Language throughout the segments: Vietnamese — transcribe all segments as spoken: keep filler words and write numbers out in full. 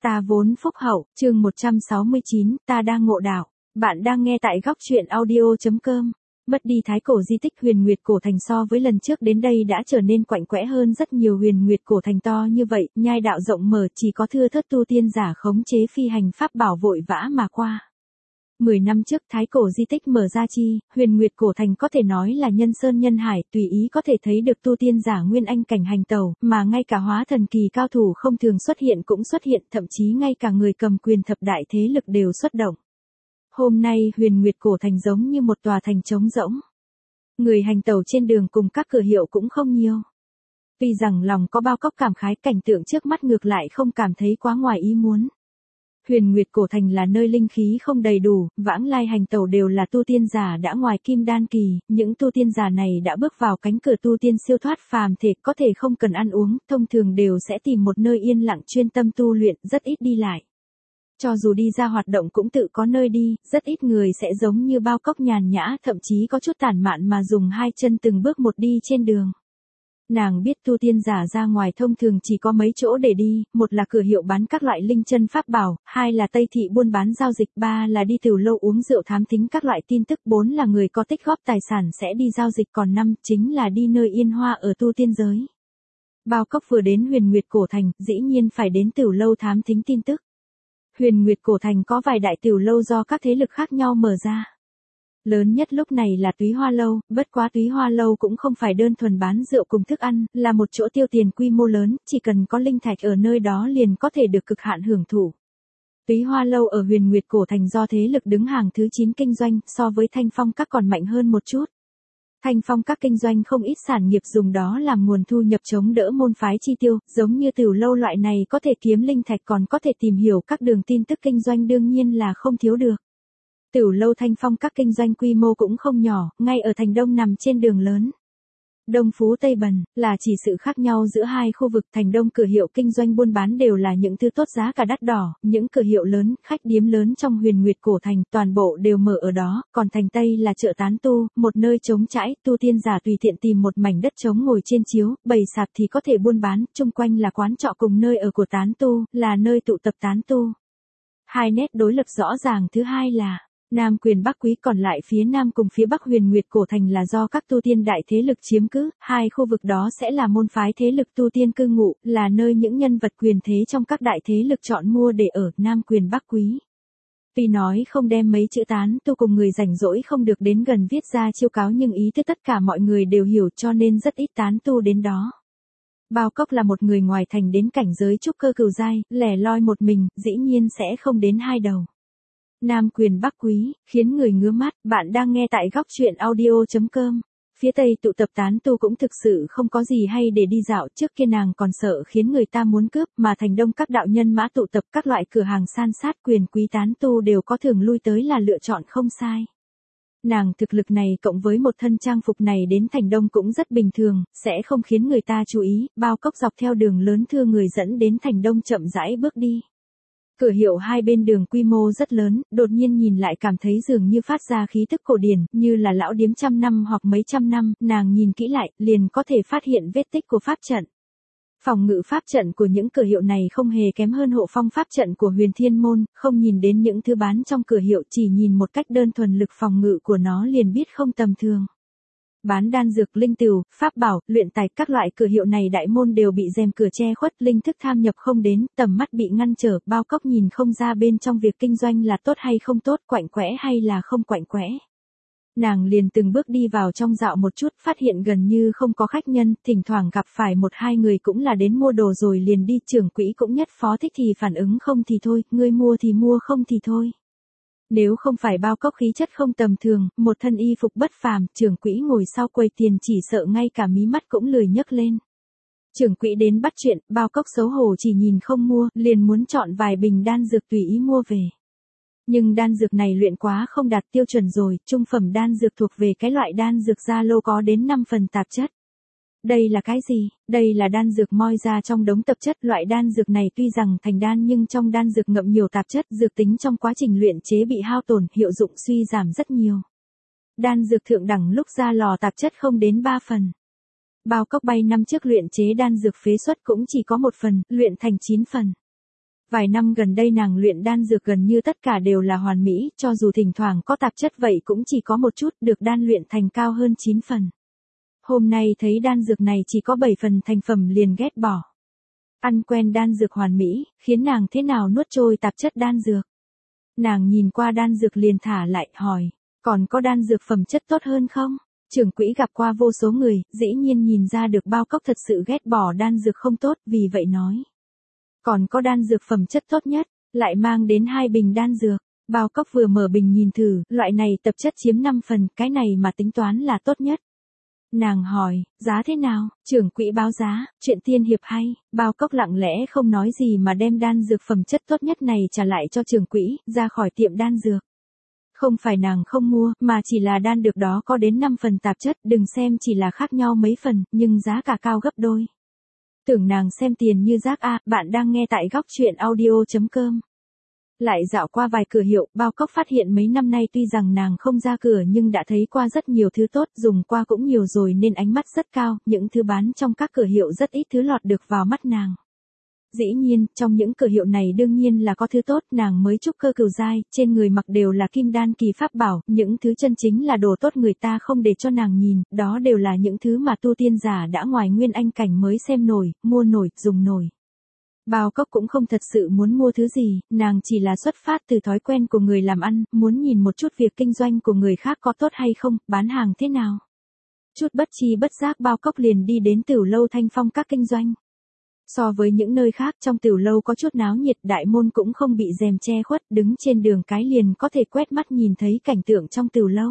Ta vốn phúc hậu, chương một trăm sáu mươi chín, ta đang ngộ đạo. Bạn đang nghe tại góc truyện audio chấm com. Mất đi thái cổ di tích Huyền Nguyệt Cổ Thành so với lần trước đến đây đã trở nên quạnh quẽ hơn rất nhiều. Huyền Nguyệt Cổ Thành to như vậy, nhai đạo rộng mở, chỉ có thưa thớt tu tiên giả khống chế phi hành pháp bảo vội vã mà qua. Mười năm trước thái cổ di tích mở ra chi, Huyền Nguyệt Cổ Thành có thể nói là nhân sơn nhân hải, tùy ý có thể thấy được tu tiên giả nguyên anh cảnh hành tẩu, mà ngay cả hóa thần kỳ cao thủ không thường xuất hiện cũng xuất hiện, thậm chí ngay cả người cầm quyền thập đại thế lực đều xuất động. Hôm nay Huyền Nguyệt Cổ Thành giống như một tòa thành trống rỗng. Người hành tẩu trên đường cùng các cửa hiệu cũng không nhiều. Tuy rằng lòng có bao cốc cảm khái, cảnh tượng trước mắt ngược lại không cảm thấy quá ngoài ý muốn. Huyền Nguyệt Cổ Thành là nơi linh khí không đầy đủ, vãng lai hành tẩu đều là tu tiên giả đã ngoài kim đan kỳ, những tu tiên giả này đã bước vào cánh cửa tu tiên siêu thoát phàm thể, có thể không cần ăn uống, thông thường đều sẽ tìm một nơi yên lặng chuyên tâm tu luyện, rất ít đi lại. Cho dù đi ra hoạt động cũng tự có nơi đi, rất ít người sẽ giống như bao cốc nhàn nhã, thậm chí có chút tản mạn mà dùng hai chân từng bước một đi trên đường. Nàng biết tu tiên giả ra ngoài thông thường chỉ có mấy chỗ để đi, một là cửa hiệu bán các loại linh chân pháp bảo, hai là tây thị buôn bán giao dịch, ba là đi tiểu lâu uống rượu thám thính các loại tin tức, bốn là người có tích góp tài sản sẽ đi giao dịch, còn năm chính là đi nơi yên hoa ở tu tiên giới. Bao cốc vừa đến Huyền Nguyệt Cổ Thành, dĩ nhiên phải đến tiểu lâu thám thính tin tức. Huyền Nguyệt Cổ Thành có vài đại tiểu lâu do các thế lực khác nhau mở ra. Lớn nhất lúc này là Túy Hoa Lâu, bất quá Túy Hoa Lâu cũng không phải đơn thuần bán rượu cùng thức ăn, là một chỗ tiêu tiền quy mô lớn, chỉ cần có linh thạch ở nơi đó liền có thể được cực hạn hưởng thụ. Túy Hoa Lâu ở Huyền Nguyệt Cổ Thành do thế lực đứng hàng thứ chín kinh doanh, so với Thanh Phong Các còn mạnh hơn một chút. Thanh Phong Các kinh doanh không ít sản nghiệp dùng đó làm nguồn thu nhập chống đỡ môn phái chi tiêu, giống như tiểu lâu loại này có thể kiếm linh thạch còn có thể tìm hiểu các đường tin tức kinh doanh đương nhiên là không thiếu được. Tiểu lâu Thanh Phong Các kinh doanh quy mô cũng không nhỏ, ngay ở thành Đông nằm trên đường lớn. Đông Phú Tây Bần, là chỉ sự khác nhau giữa hai khu vực. Thành Đông cửa hiệu kinh doanh buôn bán đều là những thứ tốt giá cả đắt đỏ, những cửa hiệu lớn, khách điếm lớn trong Huyền Nguyệt Cổ Thành, toàn bộ đều mở ở đó, còn thành Tây là chợ tán tu, một nơi trống trãi, tu tiên giả tùy tiện tìm một mảnh đất trống ngồi trên chiếu, bày sạp thì có thể buôn bán, chung quanh là quán trọ cùng nơi ở của tán tu, là nơi tụ tập tán tu. Hai nét đối lập rõ ràng thứ hai là Nam Quyền Bắc Quý, còn lại phía Nam cùng phía Bắc Huyền Nguyệt Cổ Thành là do các tu tiên đại thế lực chiếm cứ, hai khu vực đó sẽ là môn phái thế lực tu tiên cư ngụ, là nơi những nhân vật quyền thế trong các đại thế lực chọn mua để ở. Nam Quyền Bắc Quý. Tuy nói không đem mấy chữ tán tu cùng người rảnh rỗi không được đến gần viết ra chiêu cáo, nhưng ý thức tất cả mọi người đều hiểu, cho nên rất ít tán tu đến đó. Bao Cốc là một người ngoài thành đến cảnh giới trúc cơ cửu giai, lẻ loi một mình, dĩ nhiên sẽ không đến hai đầu. Nam Quyền Bắc Quý, khiến người ngứa mắt. Bạn đang nghe tại góc truyện audio chấm com. Phía Tây tụ tập tán tu cũng thực sự không có gì hay để đi dạo, trước kia nàng còn sợ khiến người ta muốn cướp, mà thành Đông các đạo nhân mã tụ tập, các loại cửa hàng san sát, quyền quý tán tu đều có thường lui tới là lựa chọn không sai. Nàng thực lực này cộng với một thân trang phục này đến thành Đông cũng rất bình thường, sẽ không khiến người ta chú ý. Bao Cốc dọc theo đường lớn thưa người dẫn đến thành Đông chậm rãi bước đi. Cửa hiệu hai bên đường quy mô rất lớn, đột nhiên nhìn lại cảm thấy dường như phát ra khí tức cổ điển, như là lão điếm trăm năm hoặc mấy trăm năm, nàng nhìn kỹ lại, liền có thể phát hiện vết tích của pháp trận. Phòng ngự pháp trận của những cửa hiệu này không hề kém hơn hộ phong pháp trận của Huyền Thiên Môn, không nhìn đến những thứ bán trong cửa hiệu, chỉ nhìn một cách đơn thuần lực phòng ngự của nó liền biết không tầm thường. Bán đan dược, linh tửu, pháp bảo, luyện tài, các loại cửa hiệu này đại môn đều bị rèm cửa che khuất, linh thức tham nhập không đến, tầm mắt bị ngăn trở, Bao Cốc nhìn không ra bên trong việc kinh doanh là tốt hay không tốt, quạnh quẽ hay là không quạnh quẽ. Nàng liền từng bước đi vào trong dạo một chút, phát hiện gần như không có khách nhân, thỉnh thoảng gặp phải một hai người cũng là đến mua đồ rồi liền đi, trưởng quỹ cũng nhất phó thích thì phản ứng không thì thôi, ngươi mua thì mua không thì thôi. Nếu không phải Bao Cốc khí chất không tầm thường, một thân y phục bất phàm, trưởng quỹ ngồi sau quầy tiền chỉ sợ ngay cả mí mắt cũng lười nhấc lên. Trưởng quỹ đến bắt chuyện, Bao Cốc xấu hổ chỉ nhìn không mua, liền muốn chọn vài bình đan dược tùy ý mua về. Nhưng đan dược này luyện quá không đạt tiêu chuẩn rồi, trung phẩm đan dược thuộc về cái loại đan dược gia lô có đến năm phần tạp chất. Đây là cái gì? Đây là đan dược moi ra trong đống tập chất. Loại đan dược này tuy rằng thành đan nhưng trong đan dược ngậm nhiều tạp chất, dược tính trong quá trình luyện chế bị hao tổn, hiệu dụng suy giảm rất nhiều. Đan dược thượng đẳng lúc ra lò tạp chất không đến ba phần. Bao Cốc bay năm trước luyện chế đan dược phế xuất cũng chỉ có một phần, luyện thành chín phần. Vài năm gần đây nàng luyện đan dược gần như tất cả đều là hoàn mỹ, cho dù thỉnh thoảng có tạp chất vậy cũng chỉ có một chút, được đan luyện thành cao hơn chín phần. Hôm nay thấy đan dược này chỉ có bảy phần thành phẩm liền ghét bỏ. Ăn quen đan dược hoàn mỹ, khiến nàng thế nào nuốt trôi tạp chất đan dược. Nàng nhìn qua đan dược liền thả lại, hỏi, còn có đan dược phẩm chất tốt hơn không? Trưởng quỹ gặp qua vô số người, dĩ nhiên nhìn ra được Bao Cốc thật sự ghét bỏ đan dược không tốt, vì vậy nói. Còn có đan dược phẩm chất tốt nhất, lại mang đến hai bình đan dược. Bao Cốc vừa mở bình nhìn thử, loại này tập chất chiếm năm phần, cái này mà tính toán là tốt nhất. Nàng hỏi, giá thế nào? Trưởng quỹ báo giá, chuyện tiên hiệp hay. Bao Cốc lặng lẽ không nói gì mà đem đan dược phẩm chất tốt nhất này trả lại cho trưởng quỹ, ra khỏi tiệm đan dược. Không phải nàng không mua, mà chỉ là đan dược đó có đến năm phần tạp chất, đừng xem chỉ là khác nhau mấy phần, nhưng giá cả cao gấp đôi. Tưởng nàng xem tiền như rác a, à, bạn đang nghe tại góc truyện audio chấm com. Lại dạo qua vài cửa hiệu, Bao Cốc phát hiện mấy năm nay tuy rằng nàng không ra cửa nhưng đã thấy qua rất nhiều thứ tốt, dùng qua cũng nhiều rồi nên ánh mắt rất cao, những thứ bán trong các cửa hiệu rất ít thứ lọt được vào mắt nàng. Dĩ nhiên, trong những cửa hiệu này đương nhiên là có thứ tốt, nàng mới trúc cơ cửu giai, trên người mặc đều là kim đan kỳ pháp bảo, những thứ chân chính là đồ tốt người ta không để cho nàng nhìn, đó đều là những thứ mà tu tiên giả đã ngoài nguyên anh cảnh mới xem nổi, mua nổi, dùng nổi. Bao Cốc cũng không thật sự muốn mua thứ gì, nàng chỉ là xuất phát từ thói quen của người làm ăn, muốn nhìn một chút việc kinh doanh của người khác có tốt hay không, bán hàng thế nào. Chút bất chi bất giác Bao Cốc liền đi đến Tửu lâu Thanh Phong các kinh doanh. So với những nơi khác trong Tửu lâu có chút náo nhiệt, đại môn cũng không bị rèm che khuất, đứng trên đường cái liền có thể quét mắt nhìn thấy cảnh tượng trong Tửu lâu.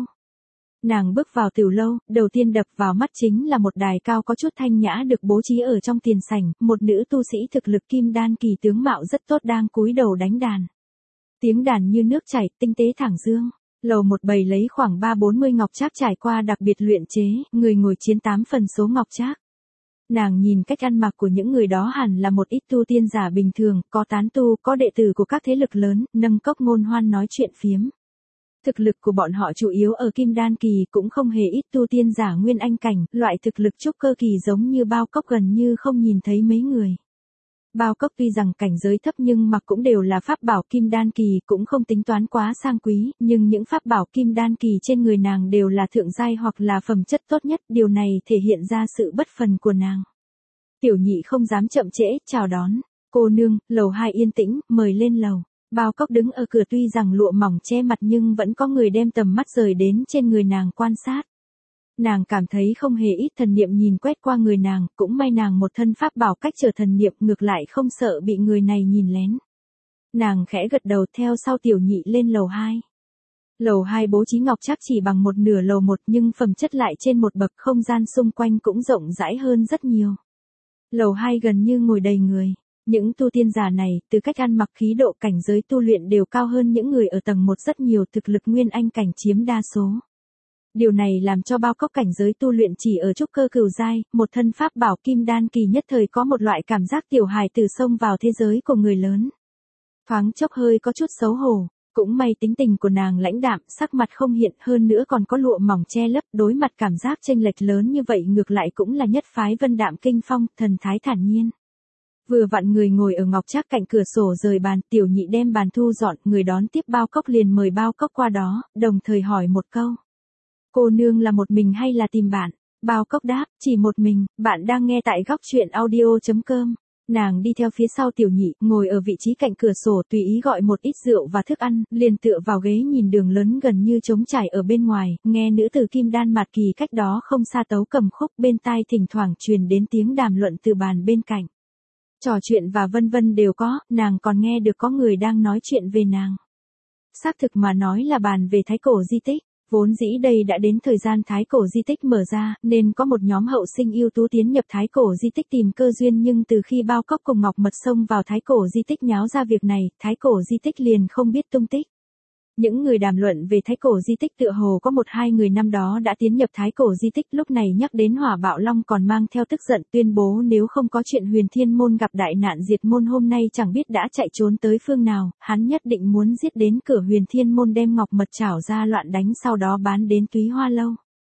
Nàng bước vào Tửu lâu, đầu tiên đập vào mắt chính là một đài cao có chút thanh nhã được bố trí ở trong tiền sảnh, một nữ tu sĩ thực lực kim đan kỳ tướng mạo rất tốt đang cúi đầu đánh đàn. Tiếng đàn như nước chảy, tinh tế thẳng dương. Lầu một bày lấy khoảng ba bốn mươi ngọc trác trải qua đặc biệt luyện chế, người ngồi chiến tám phần số ngọc trác. Nàng nhìn cách ăn mặc của những người đó hẳn là một ít tu tiên giả bình thường, có tán tu, có đệ tử của các thế lực lớn, nâng cốc ngôn hoan nói chuyện phiếm. Thực lực của bọn họ chủ yếu ở kim đan kỳ, cũng không hề ít tu tiên giả nguyên anh cảnh, loại thực lực trúc cơ kỳ giống như Bao Cốc gần như không nhìn thấy mấy người. Bao Cốc tuy rằng cảnh giới thấp nhưng mặc cũng đều là pháp bảo kim đan kỳ, cũng không tính toán quá sang quý, nhưng những pháp bảo kim đan kỳ trên người nàng đều là thượng giai hoặc là phẩm chất tốt nhất, điều này thể hiện ra sự bất phần của nàng. Tiểu nhị không dám chậm trễ, chào đón. Cô nương, lầu hai yên tĩnh, mời lên lầu. Bao Cốc đứng ở cửa tuy rằng lụa mỏng che mặt nhưng vẫn có người đem tầm mắt rời đến trên người nàng quan sát. Nàng cảm thấy không hề ít thần niệm nhìn quét qua người nàng, cũng may nàng một thân pháp bảo cách trở thần niệm ngược lại không sợ bị người này nhìn lén. Nàng khẽ gật đầu theo sau tiểu nhị lên lầu hai. Lầu hai bố trí ngọc trác chỉ bằng một nửa lầu một nhưng phẩm chất lại trên một bậc, không gian xung quanh cũng rộng rãi hơn rất nhiều. Lầu hai gần như ngồi đầy người. Những tu tiên giả này, từ cách ăn mặc khí độ cảnh giới tu luyện đều cao hơn những người ở tầng một rất nhiều, thực lực nguyên anh cảnh chiếm đa số. Điều này làm cho Bao Cốc cảnh giới tu luyện chỉ ở trúc cơ cửu giai, một thân pháp bảo kim đan kỳ nhất thời có một loại cảm giác tiểu hài tử xông vào thế giới của người lớn. Thoáng chốc hơi có chút xấu hổ, cũng may tính tình của nàng lãnh đạm, sắc mặt không hiện, hơn nữa còn có lụa mỏng che lấp, đối mặt cảm giác chênh lệch lớn như vậy ngược lại cũng là nhất phái vân đạm kinh phong, thần thái thản nhiên. Vừa vặn người ngồi ở ngọc trác cạnh cửa sổ rời bàn, tiểu nhị đem bàn thu dọn, người đón tiếp Bao Cốc liền mời Bao Cốc qua đó, đồng thời hỏi một câu. Cô nương là một mình hay là tìm bạn? Bao Cốc đáp, chỉ một mình, bạn đang nghe tại góc truyện audio chấm com. Nàng đi theo phía sau tiểu nhị, ngồi ở vị trí cạnh cửa sổ tùy ý gọi một ít rượu và thức ăn, liền tựa vào ghế nhìn đường lớn gần như trống trải ở bên ngoài, nghe nữ tử kim đan mạt kỳ cách đó không xa tấu cầm khúc, bên tai thỉnh thoảng truyền đến tiếng đàm luận từ bàn bên cạnh. Trò chuyện và vân vân đều có, nàng còn nghe được có người đang nói chuyện về nàng. Xác thực mà nói là bàn về thái cổ di tích, vốn dĩ đây đã đến thời gian thái cổ di tích mở ra, nên có một nhóm hậu sinh ưu tú tiến nhập thái cổ di tích tìm cơ duyên, nhưng từ khi Bao Cốc cùng Ngọc Mật xông vào thái cổ di tích nháo ra việc này, thái cổ di tích liền không biết tung tích. Những người đàm luận về thái cổ di tích tựa hồ có một hai người năm đó đã tiến nhập thái cổ di tích, lúc này nhắc đến Hỏa Bạo Long còn mang theo tức giận tuyên bố nếu không có chuyện Huyền Thiên Môn gặp đại nạn diệt môn hôm nay chẳng biết đã chạy trốn tới phương nào, hắn nhất định muốn giết đến cửa Huyền Thiên Môn đem Ngọc Mật trảo ra loạn đánh sau đó bán đến Túy Hoa Lâu.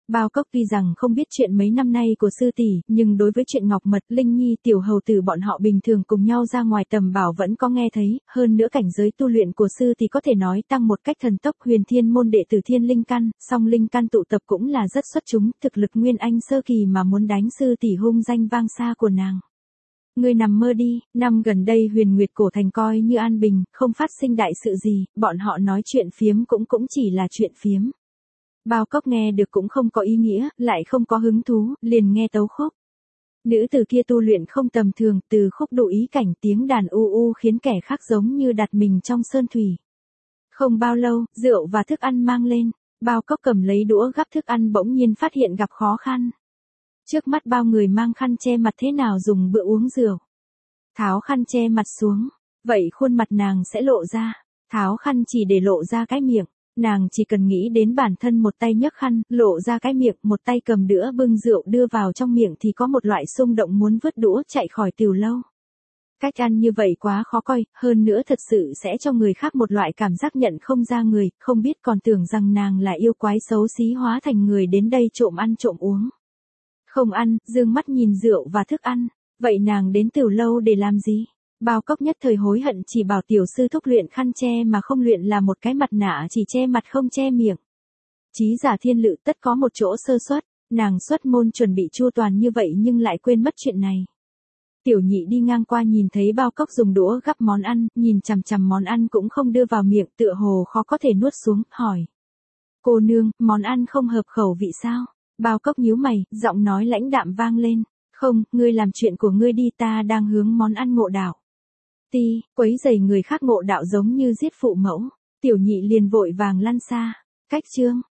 Bao Cốc tuy rằng không biết chuyện mấy năm nay của sư tỷ, nhưng đối với chuyện Ngọc Mật, Linh Nhi, tiểu hầu tử bọn họ bình thường cùng nhau ra ngoài tầm bảo vẫn có nghe thấy, hơn nữa cảnh giới tu luyện của sư tỷ có thể nói tăng một cách thần tốc. Huyền Thiên môn đệ tử Thiên Linh căn, song linh căn tụ tập cũng là rất xuất chúng, thực lực nguyên anh sơ kỳ mà muốn đánh sư tỷ hung danh vang xa của nàng. Ngươi nằm mơ đi, năm gần đây Huyền Nguyệt cổ thành coi như an bình, không phát sinh đại sự gì, bọn họ nói chuyện phiếm cũng cũng chỉ là chuyện phiếm. Bao Cốc nghe được cũng không có ý nghĩa, lại không có hứng thú, liền nghe tấu khúc. Nữ tử kia tu luyện không tầm thường, từ khúc độ ý cảnh tiếng đàn u u khiến kẻ khác giống như đặt mình trong sơn thủy. Không bao lâu, rượu và thức ăn mang lên, Bao Cốc cầm lấy đũa gắp thức ăn bỗng nhiên phát hiện gặp khó khăn. Trước mắt bao người mang khăn che mặt thế nào dùng bữa uống rượu. Tháo khăn che mặt xuống, vậy khuôn mặt nàng sẽ lộ ra, tháo khăn chỉ để lộ ra cái miệng. Nàng chỉ cần nghĩ đến bản thân một tay nhấc khăn, lộ ra cái miệng, một tay cầm đũa bưng rượu đưa vào trong miệng thì có một loại xung động muốn vứt đũa chạy khỏi tiểu lâu. Cách ăn như vậy quá khó coi, hơn nữa thật sự sẽ cho người khác một loại cảm giác nhận không ra người, không biết còn tưởng rằng nàng là yêu quái xấu xí hóa thành người đến đây trộm ăn trộm uống. Không ăn, dương mắt nhìn rượu và thức ăn, vậy nàng đến tiểu lâu để làm gì? Bao Cốc nhất thời hối hận chỉ bảo tiểu sư thúc luyện khăn che mà không luyện là một cái mặt nạ chỉ che mặt không che miệng. Chí giả thiên lự tất có một chỗ sơ suất, nàng xuất môn chuẩn bị chu toàn như vậy nhưng lại quên mất chuyện này. Tiểu nhị đi ngang qua nhìn thấy Bao Cốc dùng đũa gắp món ăn, nhìn chằm chằm món ăn cũng không đưa vào miệng tựa hồ khó có thể nuốt xuống, hỏi. Cô nương, món ăn không hợp khẩu vị sao? Bao Cốc nhíu mày, giọng nói lãnh đạm vang lên. Không, ngươi làm chuyện của ngươi đi, ta đang hướng món ăn ngộ đạo. Ti, quấy rầy người khác ngộ đạo giống như giết phụ mẫu. Tiểu nhị liền vội vàng lăn xa. Cách chương.